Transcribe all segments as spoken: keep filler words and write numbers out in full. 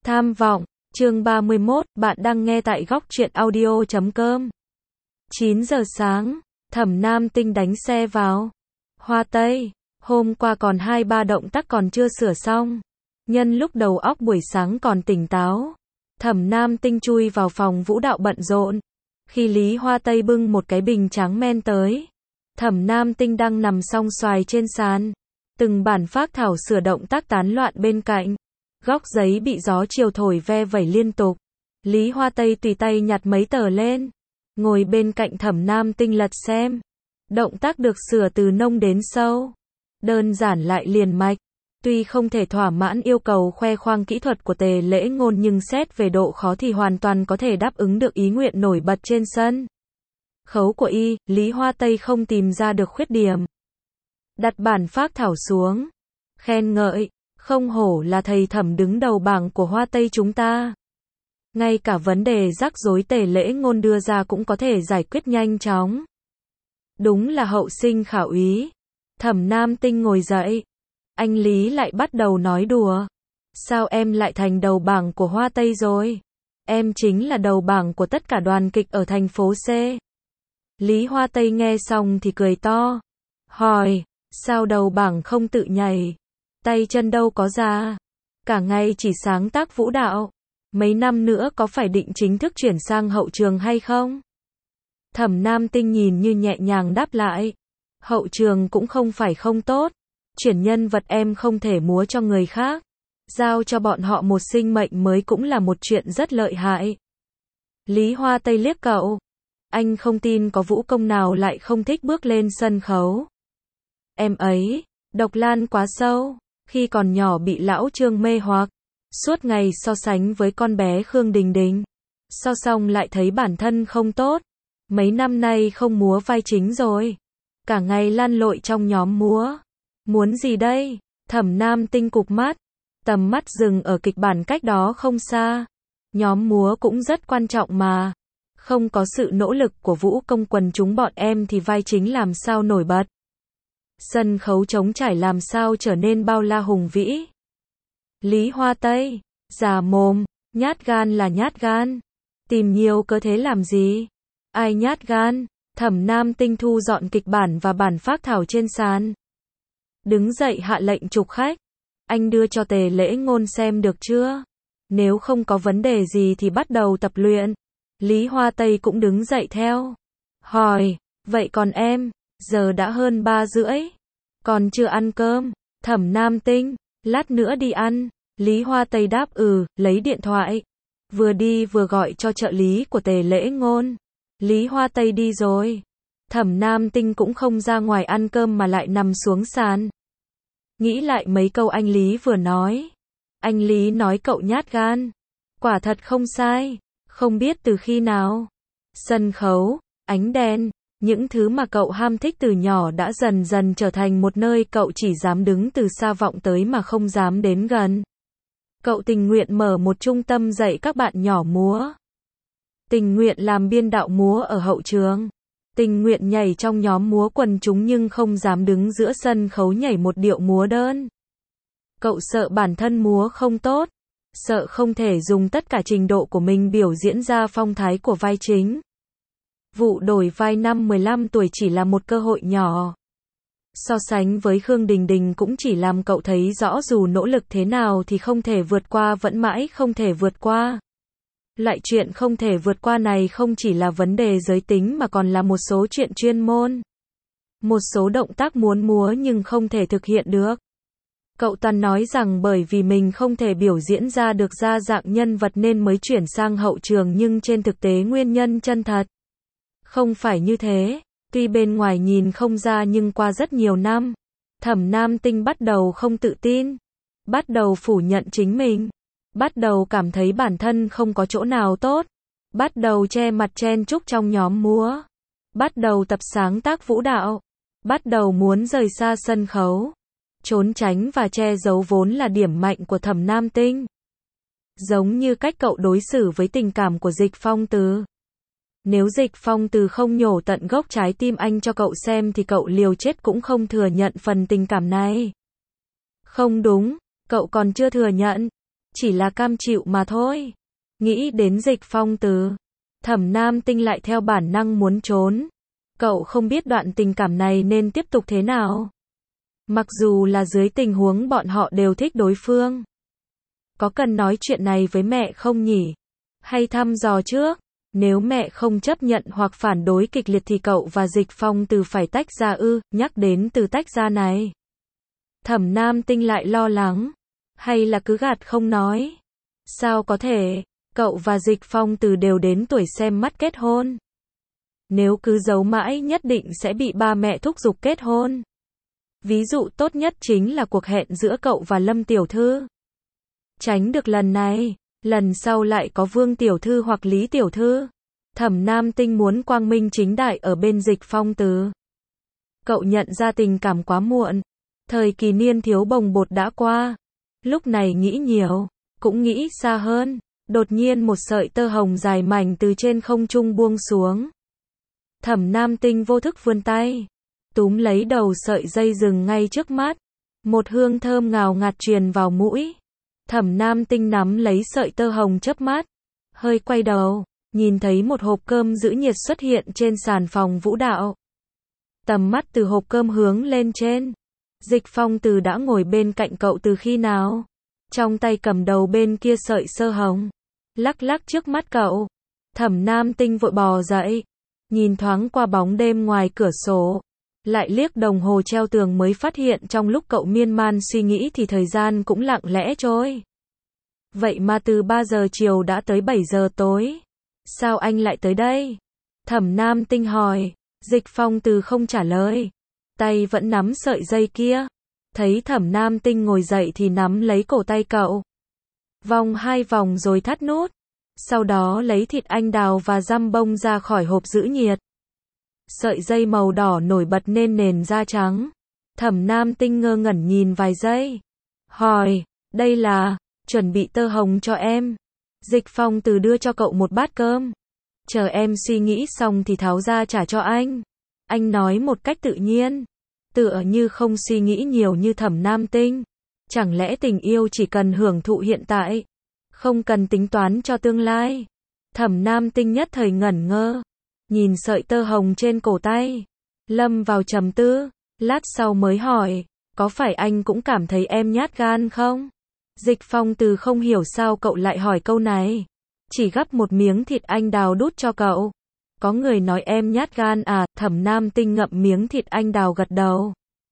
Tham vọng, chương ba mươi mốt, bạn đang nghe tại góc truyện audio chấm com. chín giờ sáng, Thẩm Nam Tinh đánh xe vào Hoa Tây. Hôm qua còn hai ba động tác còn chưa sửa xong. Nhân lúc đầu óc buổi sáng còn tỉnh táo, Thẩm Nam Tinh chui vào phòng vũ đạo bận rộn. Khi Lý Hoa Tây bưng một cái bình tráng men tới, Thẩm Nam Tinh đang nằm song xoài trên sàn. Từng bản phác thảo sửa động tác tán loạn bên cạnh. Góc giấy bị gió chiều thổi ve vẩy liên tục. Lý Hoa Tây tùy tay nhặt mấy tờ lên, ngồi bên cạnh Thẩm Nam Tinh lật xem. Động tác được sửa từ nông đến sâu, đơn giản lại liền mạch. Tuy không thể thỏa mãn yêu cầu khoe khoang kỹ thuật của Tề Lễ Ngôn, nhưng xét về độ khó thì hoàn toàn có thể đáp ứng được ý nguyện nổi bật trên sân khấu của y. Lý Hoa Tây không tìm ra được khuyết điểm, đặt bản phác thảo xuống, khen ngợi, không hổ là thầy Thẩm đứng đầu bảng của Hoa Tây chúng ta. Ngay cả vấn đề rắc rối Tề Lễ Ngôn đưa ra cũng có thể giải quyết nhanh chóng. Đúng là hậu sinh khả úy. Thẩm Nam Tinh ngồi dậy. Anh Lý lại bắt đầu nói đùa. Sao em lại thành đầu bảng của Hoa Tây rồi? Em chính là đầu bảng của tất cả đoàn kịch ở thành phố C. Lý Hoa Tây nghe xong thì cười to. Hỏi, sao đầu bảng không tự nhảy? Tay chân đâu có ra. Cả ngày chỉ sáng tác vũ đạo. Mấy năm nữa có phải định chính thức chuyển sang hậu trường hay không? Thẩm Nam Tinh nhìn như nhẹ nhàng đáp lại. Hậu trường cũng không phải không tốt. Chuyển nhân vật em không thể múa cho người khác. Giao cho bọn họ một sinh mệnh mới cũng là một chuyện rất lợi hại. Lý Hoa Tây liếc cậu. Anh không tin có vũ công nào lại không thích bước lên sân khấu. Em ấy, độc lan quá sâu. Khi còn nhỏ bị lão Trương mê hoặc, suốt ngày so sánh với con bé Khương Đình Đình. So xong lại thấy bản thân không tốt. Mấy năm nay không múa vai chính rồi. Cả ngày lăn lội trong nhóm múa. Muốn gì đây? Thẩm Nam Tinh cụp mắt. Tầm mắt dừng ở kịch bản cách đó không xa. Nhóm múa cũng rất quan trọng mà. Không có sự nỗ lực của vũ công quần chúng bọn em thì vai chính làm sao nổi bật. Sân khấu trống trải làm sao trở nên bao la hùng vĩ. Lý Hoa Tây, già mồm, nhát gan là nhát gan. Tìm nhiều cớ thế làm gì? Ai nhát gan? Thẩm Nam Tinh thu dọn kịch bản và bản phác thảo trên sàn. Đứng dậy hạ lệnh trục khách. Anh đưa cho Tề Lễ Ngôn xem được chưa? Nếu không có vấn đề gì thì bắt đầu tập luyện. Lý Hoa Tây cũng đứng dậy theo. Hỏi, vậy còn em? Giờ đã hơn ba rưỡi. Còn chưa ăn cơm. Thẩm Nam Tinh, lát nữa đi ăn. Lý Hoa Tây đáp ừ, lấy điện thoại. Vừa đi vừa gọi cho trợ lý của Tề Lễ Ngôn. Lý Hoa Tây đi rồi. Thẩm Nam Tinh cũng không ra ngoài ăn cơm mà lại nằm xuống sàn. Nghĩ lại mấy câu anh Lý vừa nói. Anh Lý nói cậu nhát gan. Quả thật không sai. Không biết từ khi nào. Sân khấu, ánh đèn, những thứ mà cậu ham thích từ nhỏ đã dần dần trở thành một nơi cậu chỉ dám đứng từ xa vọng tới mà không dám đến gần. Cậu tình nguyện mở một trung tâm dạy các bạn nhỏ múa. Tình nguyện làm biên đạo múa ở hậu trường. Tình nguyện nhảy trong nhóm múa quần chúng nhưng không dám đứng giữa sân khấu nhảy một điệu múa đơn. Cậu sợ bản thân múa không tốt. Sợ không thể dùng tất cả trình độ của mình biểu diễn ra phong thái của vai chính. Vụ đổi vai năm mười lăm tuổi chỉ là một cơ hội nhỏ. So sánh với Khương Đình Đình cũng chỉ làm cậu thấy rõ dù nỗ lực thế nào thì không thể vượt qua, vẫn mãi không thể vượt qua. Loại chuyện không thể vượt qua này không chỉ là vấn đề giới tính mà còn là một số chuyện chuyên môn. Một số động tác muốn múa nhưng không thể thực hiện được. Cậu toàn nói rằng bởi vì mình không thể biểu diễn ra được ra dạng nhân vật nên mới chuyển sang hậu trường, nhưng trên thực tế nguyên nhân chân thật không phải như thế. Tuy bên ngoài nhìn không ra nhưng qua rất nhiều năm, Thẩm Nam Tinh bắt đầu không tự tin, bắt đầu phủ nhận chính mình, bắt đầu cảm thấy bản thân không có chỗ nào tốt, bắt đầu che mặt chen chúc trong nhóm múa, bắt đầu tập sáng tác vũ đạo, bắt đầu muốn rời xa sân khấu. Trốn tránh và che giấu vốn là điểm mạnh của Thẩm Nam Tinh. Giống như cách cậu đối xử với tình cảm của Dịch Phong Từ. Nếu Dịch Phong Từ không nhổ tận gốc trái tim anh cho cậu xem thì cậu liều chết cũng không thừa nhận phần tình cảm này. Không đúng, cậu còn chưa thừa nhận. chỉ là cam chịu mà thôi. Nghĩ đến Dịch Phong Từ, Thẩm Nam Tinh lại theo bản năng muốn trốn. Cậu không biết đoạn tình cảm này nên tiếp tục thế nào. Mặc dù là dưới tình huống bọn họ đều thích đối phương. Có cần nói chuyện này với mẹ không nhỉ? Hay thăm dò trước? Nếu mẹ không chấp nhận hoặc phản đối kịch liệt thì cậu và Dịch Phong Từ phải tách ra ư? Nhắc đến từ tách ra này, Thẩm Nam Tinh lại lo lắng. Hay là cứ gạt không nói? Sao có thể? Cậu và Dịch Phong Từ đều đến tuổi xem mắt kết hôn. Nếu cứ giấu mãi nhất định sẽ bị ba mẹ thúc giục kết hôn. Ví dụ tốt nhất chính là cuộc hẹn giữa cậu và Lâm Tiểu Thư. Tránh được lần này, lần sau lại có Vương Tiểu Thư hoặc Lý Tiểu Thư. Thẩm Nam Tinh muốn quang minh chính đại ở bên Dịch Phong Từ. Cậu nhận ra tình cảm quá muộn. Thời kỳ niên thiếu bồng bột đã qua. Lúc này nghĩ nhiều, cũng nghĩ xa hơn. Đột nhiên một sợi tơ hồng dài mảnh từ trên không trung buông xuống. Thẩm Nam Tinh vô thức vươn tay, túm lấy đầu sợi dây dừng ngay trước mắt. Một hương thơm ngào ngạt truyền vào mũi. Thẩm Nam Tinh nắm lấy sợi tơ hồng chớp mắt, hơi quay đầu, nhìn thấy một hộp cơm giữ nhiệt xuất hiện trên sàn phòng vũ đạo. Tầm mắt từ hộp cơm hướng lên trên. Dịch Phong Từ đã ngồi bên cạnh cậu từ khi nào? Trong tay cầm đầu bên kia sợi tơ hồng, lắc lắc trước mắt cậu. Thẩm Nam Tinh vội bò dậy, nhìn thoáng qua bóng đêm ngoài cửa sổ, lại liếc đồng hồ treo tường mới phát hiện trong lúc cậu miên man suy nghĩ thì thời gian cũng lặng lẽ trôi. Vậy mà từ ba giờ chiều đã tới bảy giờ tối. Sao anh lại tới đây? Thẩm Nam Tinh hỏi. Dịch Phong Từ không trả lời, tay vẫn nắm sợi dây kia. Thấy Thẩm Nam Tinh ngồi dậy thì nắm lấy cổ tay cậu, vòng hai vòng rồi thắt nút. Sau đó lấy thịt anh đào và giam bông ra khỏi hộp giữ nhiệt. Sợi dây màu đỏ nổi bật nên nền da trắng. Thẩm Nam Tinh ngơ ngẩn nhìn vài giây, hỏi, đây là chuẩn bị tơ hồng cho em. Dịch Phong Từ đưa cho cậu một bát cơm. Chờ em suy nghĩ xong thì tháo ra trả cho anh. Anh nói một cách tự nhiên, tựa như không suy nghĩ nhiều như Thẩm Nam Tinh. Chẳng lẽ tình yêu chỉ cần hưởng thụ hiện tại, không cần tính toán cho tương lai? Thẩm Nam Tinh nhất thời ngẩn ngơ, nhìn sợi tơ hồng trên cổ tay, lâm vào trầm tư, lát sau mới hỏi, có phải anh cũng cảm thấy em nhát gan không? Dịch Phong Từ không hiểu sao cậu lại hỏi câu này, chỉ gắp một miếng thịt anh đào đút cho cậu. Có người nói em nhát gan à? Thẩm Nam Tinh ngậm miếng thịt anh đào gật đầu.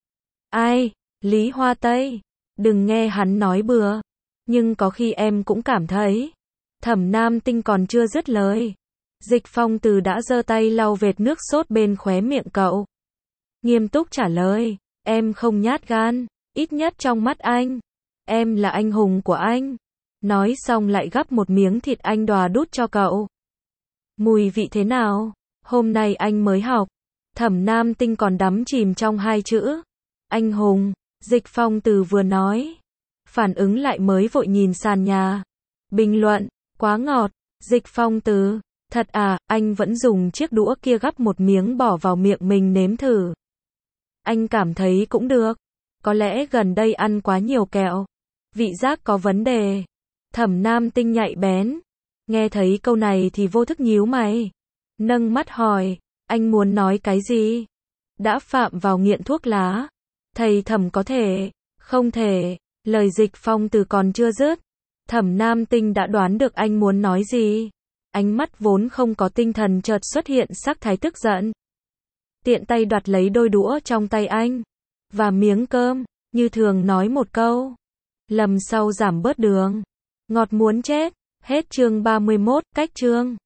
Ai? Lý Hoa Tây. Đừng nghe hắn nói bừa. Nhưng có khi em cũng cảm thấy. Thẩm Nam Tinh còn chưa dứt lời, Dịch Phong Từ đã giơ tay lau vệt nước sốt bên khóe miệng cậu. Nghiêm túc trả lời, em không nhát gan, ít nhất trong mắt anh. Em là anh hùng của anh. Nói xong lại gắp một miếng thịt anh đào đút cho cậu. Mùi vị thế nào? Hôm nay anh mới học. Thẩm Nam Tinh còn đắm chìm trong hai chữ anh hùng. Dịch Phong Từ vừa nói, phản ứng lại mới vội nhìn sàn nhà. Bình luận, quá ngọt. Dịch Phong Từ, thật à? Anh vẫn dùng chiếc đũa kia gắp một miếng bỏ vào miệng mình nếm thử. Anh cảm thấy cũng được. Có lẽ gần đây ăn quá nhiều kẹo, vị giác có vấn đề. Thẩm Nam Tinh nhạy bén, nghe thấy câu này thì vô thức nhíu mày, nâng mắt hỏi, anh muốn nói cái gì? Đã phạm vào nghiện thuốc lá, thầy Thẩm có thể, không thể. Lời Dịch Phong Từ còn chưa dứt, Thẩm Nam Tinh đã đoán được anh muốn nói gì. Ánh mắt vốn không có tinh thần chợt xuất hiện sắc thái tức giận. Tiện tay đoạt lấy đôi đũa trong tay anh và miếng cơm, như thường nói một câu, lần sau giảm bớt đường. Ngọt muốn chết. Hết chương ba mươi mốt, cách chương